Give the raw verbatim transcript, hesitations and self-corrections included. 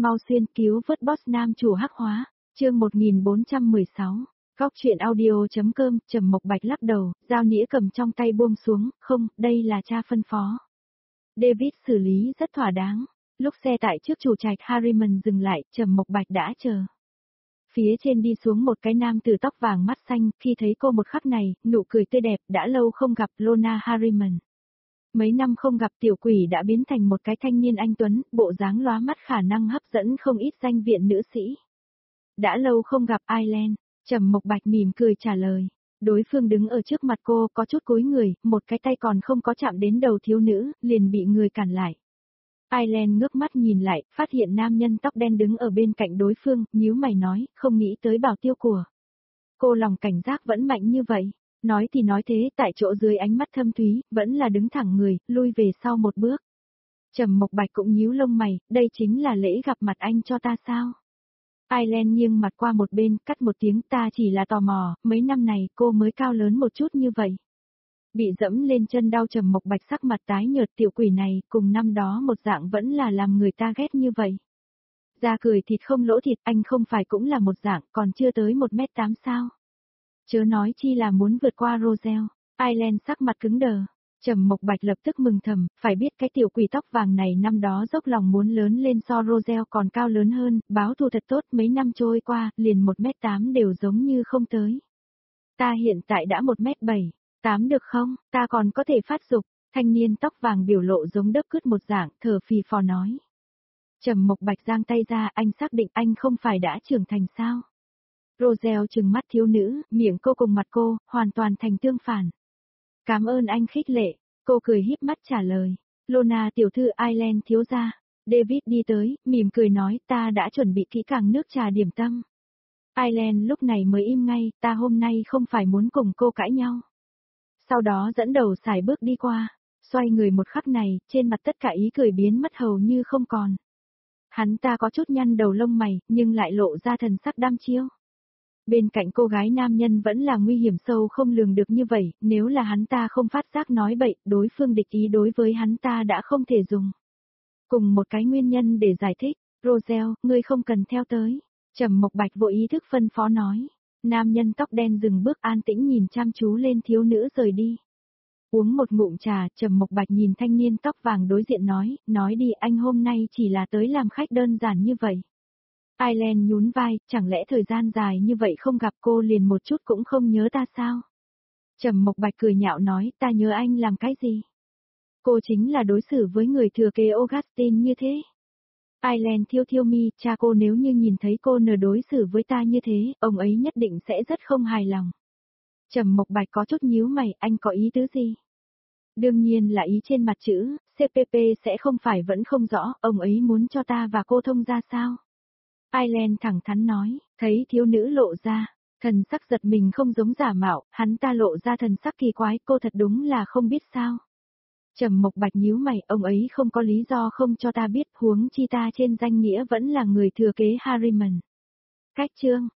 Mau xuyên cứu vớt boss nam chủ hắc hóa, chương một nghìn bốn trăm mười sáu. Góc truyện audio.com, Trầm Mộc Bạch lắc đầu, dao nĩa cầm trong tay buông xuống, không, đây là cha phân phó. David xử lý rất thỏa đáng. Lúc xe tại trước chủ trạch Harriman dừng lại, Trầm Mộc Bạch đã chờ. Phía trên đi xuống một cái nam tử tóc vàng mắt xanh, khi thấy cô một khắc này, nụ cười tươi đẹp, đã lâu không gặp Lorna Harriman. Mấy năm không gặp tiểu quỷ đã biến thành một cái thanh niên anh tuấn, bộ dáng lóa mắt khả năng hấp dẫn không ít danh viện nữ sĩ. Đã lâu không gặp Aileen, Trầm Mộc Bạch mỉm cười trả lời. Đối phương đứng ở trước mặt cô có chút cúi người, một cái tay còn không có chạm đến đầu thiếu nữ, liền bị người cản lại. Aileen ngước mắt nhìn lại, phát hiện nam nhân tóc đen đứng ở bên cạnh đối phương, nhíu mày nói, không nghĩ tới bảo tiêu của. Cô lòng cảnh giác vẫn mạnh như vậy. Nói thì nói thế, tại chỗ dưới ánh mắt thâm thúy, vẫn là đứng thẳng người, lui về sau một bước. Trầm Mộc Bạch cũng nhíu lông mày, đây chính là lễ gặp mặt anh cho ta sao? Aileen nghiêng mặt qua một bên, cắt một tiếng, ta chỉ là tò mò, mấy năm này cô mới cao lớn một chút như vậy. Bị dẫm lên chân đau Trầm Mộc Bạch sắc mặt tái nhợt, tiểu quỷ này, cùng năm đó một dạng vẫn là làm người ta ghét như vậy. Da cười thịt không lỗ thịt, anh không phải cũng là một dạng, còn chưa tới một mét tám sao? Chớ nói chi là muốn vượt qua Roselle. Aileen sắc mặt cứng đờ. Trầm Mộc Bạch lập tức mừng thầm, phải biết cái tiểu quỷ tóc vàng này năm đó dốc lòng muốn lớn lên so Roselle còn cao lớn hơn, báo thù thật tốt, mấy năm trôi qua, liền một mét tám đều giống như không tới. Ta hiện tại đã một mét bảy, tám được không, ta còn có thể phát dục, thanh niên tóc vàng biểu lộ giống đất cứt một dạng, thở phì phò nói. Trầm Mộc Bạch giang tay ra, anh xác định anh không phải đã trưởng thành sao? Roselle trừng mắt thiếu nữ, miệng cô cùng mặt cô, hoàn toàn thành tương phản. Cảm ơn anh khích lệ, cô cười híp mắt trả lời. Lorna tiểu thư Aileen thiếu gia. David đi tới, mỉm cười nói ta đã chuẩn bị kỹ càng nước trà điểm tâm. Aileen lúc này mới im ngay, ta hôm nay không phải muốn cùng cô cãi nhau. Sau đó dẫn đầu xài bước đi qua, xoay người một khắc này, trên mặt tất cả ý cười biến mất hầu như không còn. Hắn ta có chút nhăn đầu lông mày, nhưng lại lộ ra thần sắc đăm chiêu. Bên cạnh cô gái nam nhân vẫn là nguy hiểm sâu không lường được như vậy, nếu là hắn ta không phát giác nói bậy, đối phương địch ý đối với hắn ta đã không thể dùng. Cùng một cái nguyên nhân để giải thích, Roselle, ngươi không cần theo tới. Trầm Mộc Bạch vội ý thức phân phó nói. Nam nhân tóc đen dừng bước an tĩnh nhìn chăm chú lên thiếu nữ rời đi. Uống một ngụm trà, Trầm Mộc Bạch nhìn thanh niên tóc vàng đối diện nói, nói đi anh hôm nay chỉ là tới làm khách đơn giản như vậy. Aileen nhún vai, chẳng lẽ thời gian dài như vậy không gặp cô liền một chút cũng không nhớ ta sao? Trầm Mộc Bạch cười nhạo nói, ta nhớ anh làm cái gì? Cô chính là đối xử với người thừa kế Augustine như thế. Aileen thiêu thiêu mi, cha cô nếu như nhìn thấy cô nờ đối xử với ta như thế, ông ấy nhất định sẽ rất không hài lòng. Trầm Mộc Bạch có chút nhíu mày, anh có ý tứ gì? Đương nhiên là ý trên mặt chữ, xê pê pê sẽ không phải vẫn không rõ, ông ấy muốn cho ta và cô thông ra sao? Aileen thẳng thắn nói, thấy thiếu nữ lộ ra, thần sắc giật mình không giống giả mạo, hắn ta lộ ra thần sắc kỳ quái, cô thật đúng là không biết sao. Trầm Mộc Bạch nhíu mày, ông ấy không có lý do không cho ta biết, huống chi ta trên danh nghĩa vẫn là người thừa kế Harriman. Cách chương,